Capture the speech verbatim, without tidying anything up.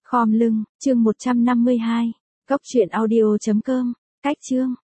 Khom lưng, chương một trăm năm mươi hai. Cốc truyện audio chấm com. Cách chương.